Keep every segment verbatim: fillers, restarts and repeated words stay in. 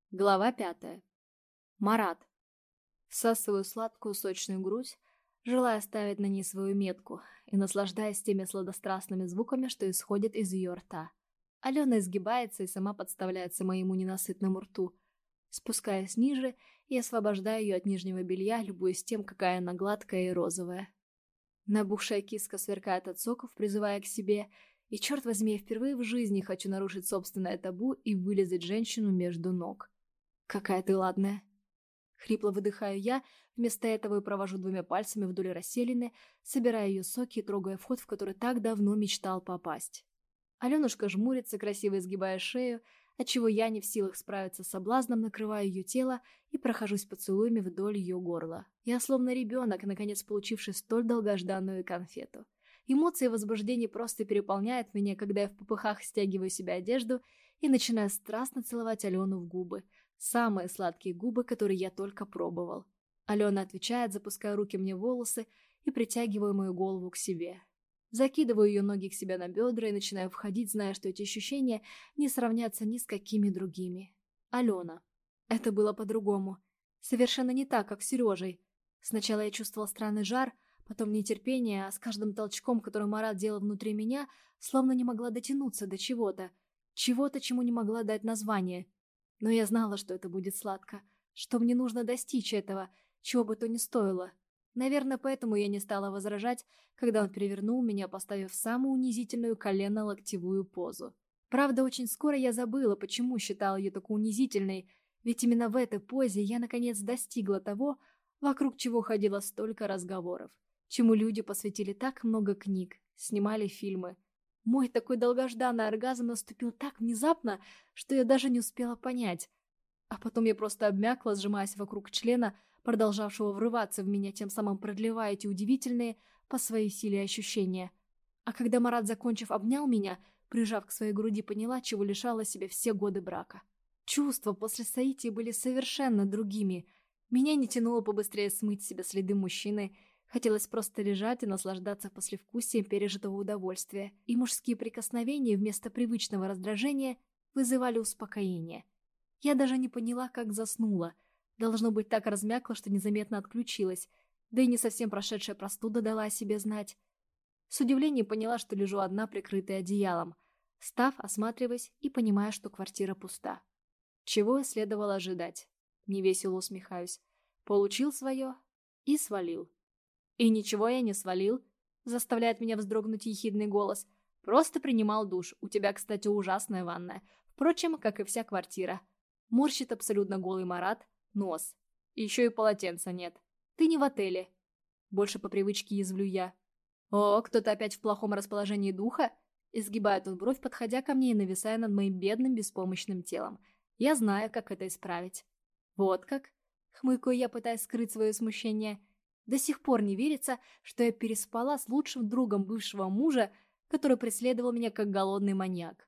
Глава пятая. Марат. Всасываю сладкую сочную грудь, желая оставить на ней свою метку и наслаждаясь теми сладострастными звуками, что исходят из ее рта. Алена изгибается и сама подставляется моему ненасытному рту. Спускаясь ниже и освобождаю ее от нижнего белья, любуясь тем, какая она гладкая и розовая. Набухшая киска сверкает от соков, призывая к себе, и, черт возьми, я впервые в жизни хочу нарушить собственное табу и вылезать женщину между ног. «Какая ты ладная!» Хрипло выдыхаю я, вместо этого и провожу двумя пальцами вдоль расселины, собирая ее соки и трогая вход, в который так давно мечтал попасть. Аленушка жмурится, красиво изгибая шею, отчего я не в силах справиться с соблазном, накрываю ее тело и прохожусь поцелуями вдоль ее горла. Я словно ребенок, наконец получивший столь долгожданную конфету. Эмоции и возбуждение просто переполняют меня, когда я в попыхах стягиваю себе одежду и начинаю страстно целовать Алену в губы. Самые сладкие губы, которые я только пробовал. Алена отвечает, запуская руки мне в волосы и притягивая мою голову к себе. Закидываю ее ноги к себе на бедра и начинаю входить, зная, что эти ощущения не сравнятся ни с какими другими. Алена. Это было по-другому. Совершенно не так, как с Сережей. Сначала я чувствовал странный жар, потом нетерпение, а с каждым толчком, который Марат делал внутри меня, словно не могла дотянуться до чего-то. Чего-то, чему не могла дать название. Но я знала, что это будет сладко, что мне нужно достичь этого, чего бы то ни стоило. Наверное, поэтому я не стала возражать, когда он перевернул меня, поставив самую унизительную колено-локтевую позу. Правда, очень скоро я забыла, почему считала ее такой унизительной, ведь именно в этой позе я наконец достигла того, вокруг чего ходило столько разговоров, чему люди посвятили так много книг, снимали фильмы. Мой такой долгожданный оргазм наступил так внезапно, что я даже не успела понять. А потом я просто обмякла, сжимаясь вокруг члена, продолжавшего врываться в меня, тем самым продлевая эти удивительные по своей силе ощущения. А когда Марат, закончив, обнял меня, прижав к своей груди, поняла, чего лишала себя все годы брака. Чувства после соития были совершенно другими. Меня не тянуло побыстрее смыть с себя следы мужчины. Хотелось просто лежать и наслаждаться послевкусием пережитого удовольствия, и мужские прикосновения вместо привычного раздражения вызывали успокоение. Я даже не поняла, как заснула. Должно быть, так размякла, что незаметно отключилась, да и не совсем прошедшая простуда дала о себе знать. С удивлением поняла, что лежу одна, прикрытая одеялом, встав, осматриваясь и понимая, что квартира пуста. Чего следовало ожидать? Невесело усмехаюсь. Получил свое и свалил. «И ничего я не свалил», — заставляет меня вздрогнуть ехидный голос. «Просто принимал душ. У тебя, кстати, ужасная ванная. Впрочем, как и вся квартира». Морщит абсолютно голый Марат. Нос. Еще и полотенца нет. Ты не в отеле. Больше по привычке язвлю я. «О, кто-то опять в плохом расположении духа?» Изгибает он бровь, подходя ко мне и нависая над моим бедным беспомощным телом. Я знаю, как это исправить. «Вот как?» — хмыкаю я, пытаясь скрыть свое смущение. До сих пор не верится, что я переспала с лучшим другом бывшего мужа, который преследовал меня как голодный маньяк.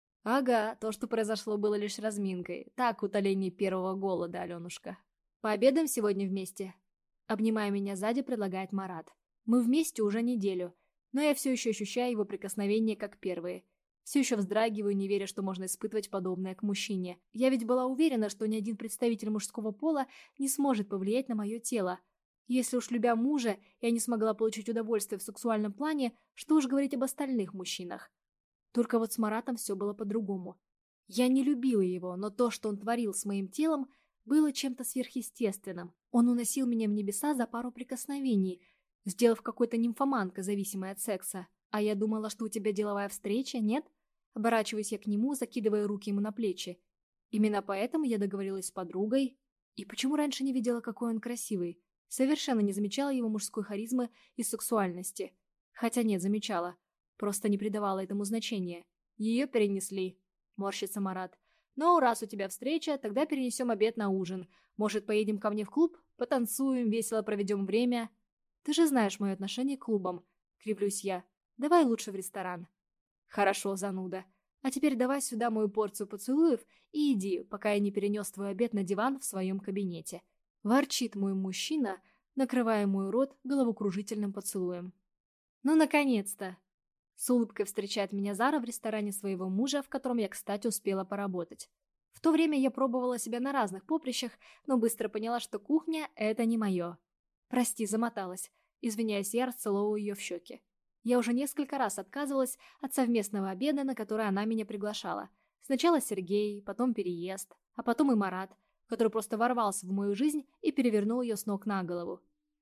Ага, то, что произошло, было лишь разминкой. Так, утоление первого голода, Аленушка. Пообедаем сегодня вместе? Обнимая меня сзади, предлагает Марат. Мы вместе уже неделю, но я все еще ощущаю его прикосновения как первые. Все еще вздрагиваю, не веря, что можно испытывать подобное к мужчине. Я ведь была уверена, что ни один представитель мужского пола не сможет повлиять на мое тело. Если уж любя мужа, я не смогла получить удовольствие в сексуальном плане, что уж говорить об остальных мужчинах. Только вот с Маратом все было по-другому. Я не любила его, но то, что он творил с моим телом, было чем-то сверхъестественным. Он уносил меня в небеса за пару прикосновений, сделав какой-то нимфоманкой, зависимой от секса. А я думала, что у тебя деловая встреча, нет? Оборачиваюсь я к нему, закидывая руки ему на плечи. Именно поэтому я договорилась с подругой. И почему раньше не видела, какой он красивый? Совершенно не замечала его мужской харизмы и сексуальности. Хотя нет, замечала. Просто не придавала этому значения. Ее перенесли. Морщится Марат. Ну, раз у тебя встреча, тогда перенесем обед на ужин. Может, поедем ко мне в клуб? Потанцуем, весело проведем время. Ты же знаешь мое отношение к клубам. Кривлюсь я. Давай лучше в ресторан. Хорошо, зануда. А теперь давай сюда мою порцию поцелуев и иди, пока я не перенес твой обед на диван в своем кабинете. Ворчит мой мужчина, накрывая мой рот головокружительным поцелуем. Ну, наконец-то! С улыбкой встречает меня Зара в ресторане своего мужа, в котором я, кстати, успела поработать. В то время я пробовала себя на разных поприщах, но быстро поняла, что кухня – это не мое. Прости, замоталась. Извиняюсь, я расцеловываю ее в щеки. Я уже несколько раз отказывалась от совместного обеда, на который она меня приглашала. Сначала Сергей, потом переезд, а потом и Марат, который просто ворвался в мою жизнь и перевернул ее с ног на голову.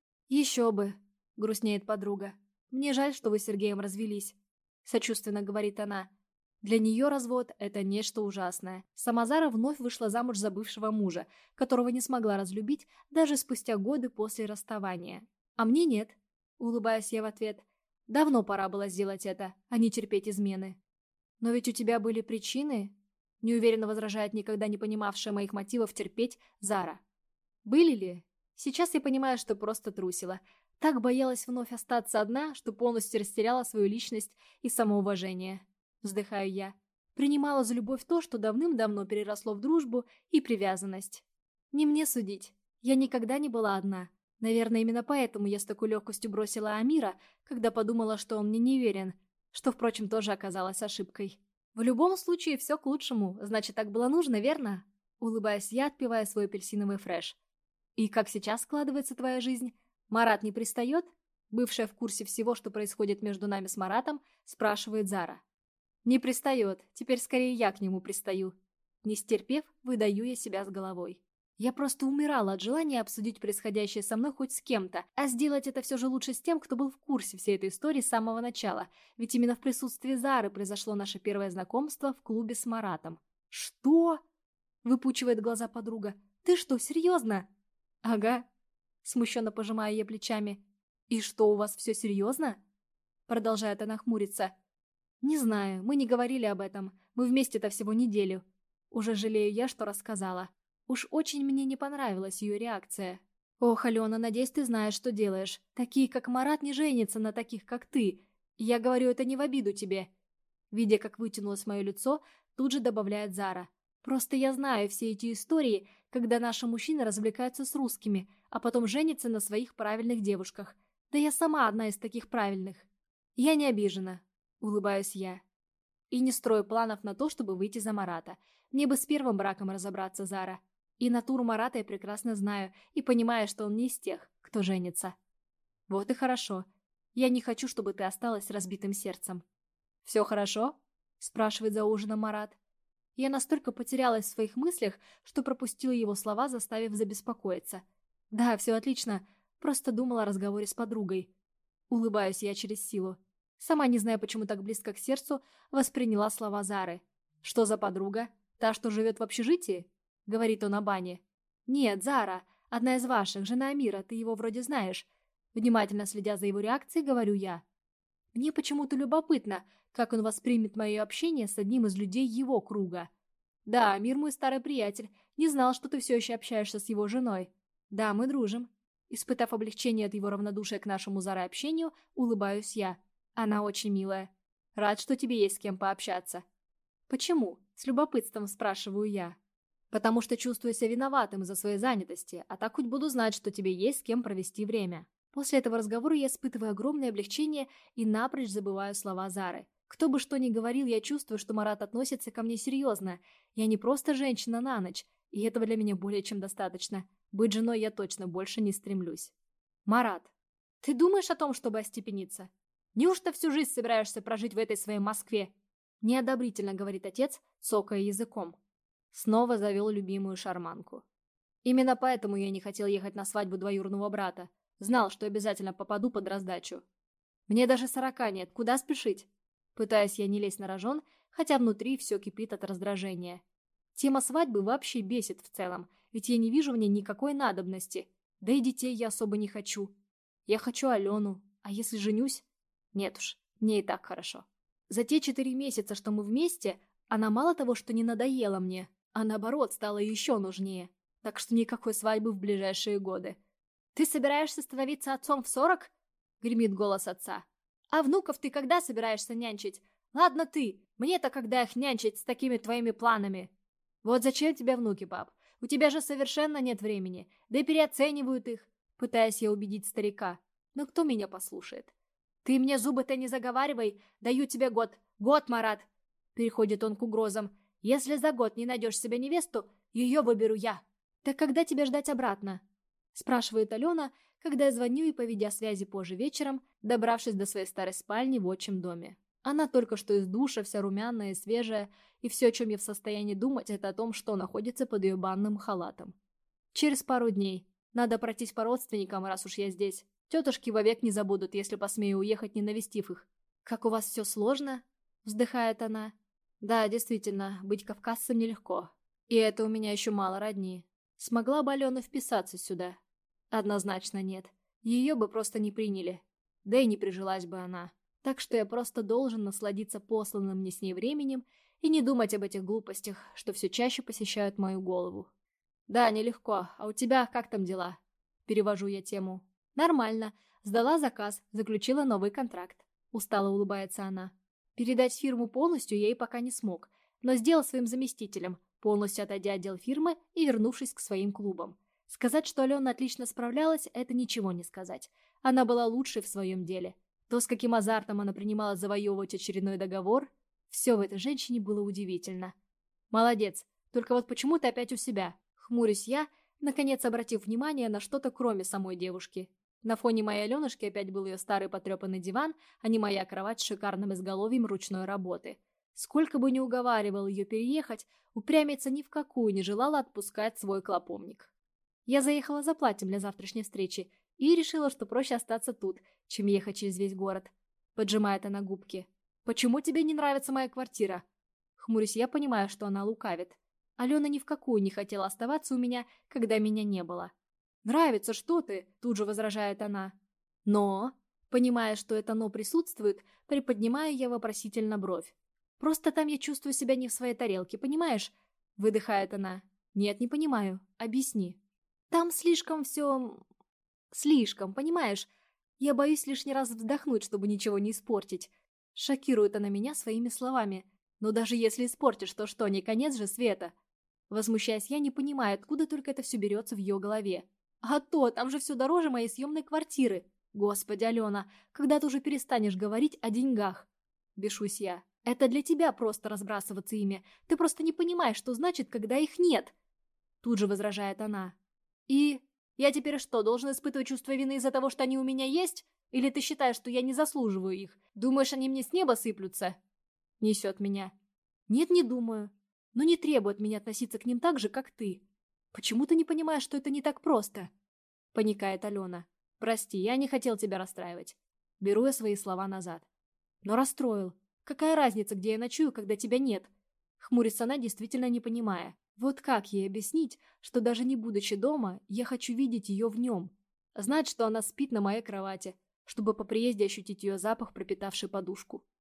«Еще бы», — грустнеет подруга. «Мне жаль, что вы с Сергеем развелись», — сочувственно говорит она. Для нее развод — это нечто ужасное. Сама Зара вновь вышла замуж за бывшего мужа, которого не смогла разлюбить даже спустя годы после расставания. А мне нет, улыбаюсь я в ответ. Давно пора было сделать это, а не терпеть измены. Но ведь у тебя были причины, неуверенно возражает никогда не понимавшая моих мотивов терпеть Зара. Были ли? Сейчас я понимаю, что просто трусила. Так боялась вновь остаться одна, что полностью растеряла свою личность и самоуважение. Вздыхаю я. Принимала за любовь то, что давным-давно переросло в дружбу и привязанность. Не мне судить. Я никогда не была одна. Наверное, именно поэтому я с такой легкостью бросила Амира, когда подумала, что он мне не верен, что, впрочем, тоже оказалось ошибкой. В любом случае, все к лучшему, значит, так было нужно, верно? Улыбаясь я, отпивая свой апельсиновый фреш. И как сейчас складывается твоя жизнь? Марат не пристает? Бывшая в курсе всего, что происходит между нами с Маратом, спрашивает Зара. Не пристает, теперь скорее я к нему пристаю. Не стерпев, выдаю я себя с головой. Я просто умирала от желания обсудить происходящее со мной хоть с кем-то, а сделать это все же лучше с тем, кто был в курсе всей этой истории с самого начала, ведь именно в присутствии Зары произошло наше первое знакомство в клубе с Маратом. «Что?» — выпучивает глаза подруга. «Ты что, серьезно?» «Ага», — смущенно пожимая ей плечами. «И что, у вас все серьезно?» Продолжает она хмуриться. «Не знаю, мы не говорили об этом, мы вместе-то всего неделю. Уже жалею я, что рассказала. Уж очень мне не понравилась ее реакция. Ох, Алена, надеюсь, ты знаешь, что делаешь. Такие, как Марат, не женятся на таких, как ты. Я говорю это не в обиду тебе». Видя, как вытянулось мое лицо, тут же добавляет Зара. «Просто я знаю все эти истории, когда наши мужчины развлекаются с русскими, а потом женятся на своих правильных девушках. Да я сама одна из таких правильных. Я не обижена». Улыбаюсь я. И не строю планов на то, чтобы выйти за Марата. Мне бы с первым браком разобраться, Зара. И натуру Марата я прекрасно знаю, и понимаю, что он не из тех, кто женится. Вот и хорошо. Я не хочу, чтобы ты осталась с разбитым сердцем. «Все хорошо?» – спрашивает за ужином Марат. Я настолько потерялась в своих мыслях, что пропустила его слова, заставив забеспокоиться. «Да, все отлично. Просто думала о разговоре с подругой». Улыбаюсь я через силу. Сама не знаю, почему так близко к сердцу восприняла слова Зары. «Что за подруга? Та, что живет в общежитии?» — говорит он о бане. «Нет, Зара, одна из ваших, жена Амира, ты его вроде знаешь». Внимательно следя за его реакцией, говорю я. Мне почему-то любопытно, как он воспримет мое общение с одним из людей его круга. «Да, Амир мой старый приятель. Не знал, что ты все еще общаешься с его женой». «Да, мы дружим». Испытав облегчение от его равнодушия к нашему Заре общению, улыбаюсь я. Она очень милая. Рад, что тебе есть с кем пообщаться. Почему? С любопытством спрашиваю я. Потому что чувствую себя виноватым за свои занятости, а так хоть буду знать, что тебе есть с кем провести время. После этого разговора я испытываю огромное облегчение и напрочь забываю слова Зары. Кто бы что ни говорил, я чувствую, что Марат относится ко мне серьезно. Я не просто женщина на ночь, и этого для меня более чем достаточно. Быть женой я точно больше не стремлюсь. Марат, ты думаешь о том, чтобы остепениться? Неужто всю жизнь собираешься прожить в этой своей Москве?» Неодобрительно говорит отец, цокая языком. Снова завел любимую шарманку. Именно поэтому я не хотел ехать на свадьбу двоюродного брата. Знал, что обязательно попаду под раздачу. Мне даже сорока нет, куда спешить? Пытаюсь я не лезть на рожон, хотя внутри все кипит от раздражения. Тема свадьбы вообще бесит в целом, ведь я не вижу в ней никакой надобности. Да и детей я особо не хочу. Я хочу Алену, а если женюсь... Нет уж, мне и так хорошо. За те четыре месяца, что мы вместе, она мало того, что не надоела мне, а наоборот стала еще нужнее. Так что никакой свадьбы в ближайшие годы. «Ты собираешься становиться отцом в сорок?» — гремит голос отца. «А внуков ты когда собираешься нянчить? Ладно ты, мне-то когда их нянчить с такими твоими планами?» «Вот зачем тебе внуки, пап? У тебя же совершенно нет времени, да и переоценивают их», — пытаясь я убедить старика. Но кто меня послушает? «Ты мне зубы-то не заговаривай, даю тебе год. Год, Марат!» Переходит он к угрозам. Если за год не найдешь себе невесту, ее выберу я. Так когда тебе ждать обратно? Спрашивает Алена, когда я звоню и по видеосвязи позже вечером, добравшись до своей старой спальни в отчим доме. Она только что из душа, вся румяная и свежая, и все, о чем я в состоянии думать, это о том, что находится под ее банным халатом. Через пару дней. Надо пройтись по родственникам, раз уж я здесь. Тетушки вовек не забудут, если посмею уехать, не навестив их. «Как у вас все сложно?» — вздыхает она. «Да, действительно, быть кавказцем нелегко. И это у меня еще мало родни. Смогла бы Алена вписаться сюда?» Однозначно нет. Ее бы просто не приняли. Да и не прижилась бы она. Так что я просто должен насладиться посланным мне с ней временем и не думать об этих глупостях, что все чаще посещают мою голову. «Да, нелегко. А у тебя как там дела?» Перевожу я тему. «Нормально. Сдала заказ, заключила новый контракт». Устало улыбается она. Передать фирму полностью я ей пока не смог, но сделал своим заместителем, полностью отойдя отдел фирмы и вернувшись к своим клубам. Сказать, что Алена отлично справлялась, это ничего не сказать. Она была лучшей в своем деле. То, с каким азартом она принимала завоевывать очередной договор, все в этой женщине было удивительно. «Молодец. Только вот почему ты опять у себя?» Хмурюсь я, наконец обратив внимание на что-то кроме самой девушки. На фоне моей Аленушки опять был ее старый потрепанный диван, а не моя кровать с шикарным изголовьем ручной работы. Сколько бы ни уговаривал ее переехать, упрямиться ни в какую не желала отпускать свой клоповник. Я заехала за платьем для завтрашней встречи и решила, что проще остаться тут, чем ехать через весь город. Поджимает она губки. «Почему тебе не нравится моя квартира?» Хмурюсь я, понимаю, что она лукавит. Алена ни в какую не хотела оставаться у меня, когда меня не было. «Нравится, что ты?» – тут же возражает она. «Но...» Понимая, что это «но» присутствует, приподнимаю я вопросительно бровь. «Просто там я чувствую себя не в своей тарелке, понимаешь?» – выдыхает она. «Нет, не понимаю. Объясни». «Там слишком все... слишком, понимаешь? Я боюсь лишний раз вздохнуть, чтобы ничего не испортить». Шокирует она меня своими словами. «Но даже если испортишь, то что, не конец же света?» Возмущаясь, я не понимаю, откуда только это все берется в ее голове. «А то, там же все дороже моей съемной квартиры. Господи, Алена, когда ты уже перестанешь говорить о деньгах?» Бешусь я. «Это для тебя просто разбрасываться ими. Ты просто не понимаешь, что значит, когда их нет». Тут же возражает она. «И я теперь что, должен испытывать чувство вины из-за того, что они у меня есть? Или ты считаешь, что я не заслуживаю их? Думаешь, они мне с неба сыплются?» Несет меня. «Нет, не думаю. Но не требует меня относиться к ним так же, как ты. Почему ты не понимаешь, что это не так просто?» Паникает Алена. «Прости, я не хотел тебя расстраивать». Беру я свои слова назад. «Но расстроил. Какая разница, где я ночую, когда тебя нет?» Хмурится она, действительно не понимая. Вот как ей объяснить, что даже не будучи дома, я хочу видеть ее в нем? Знать, что она спит на моей кровати, чтобы по приезде ощутить ее запах, пропитавший подушку.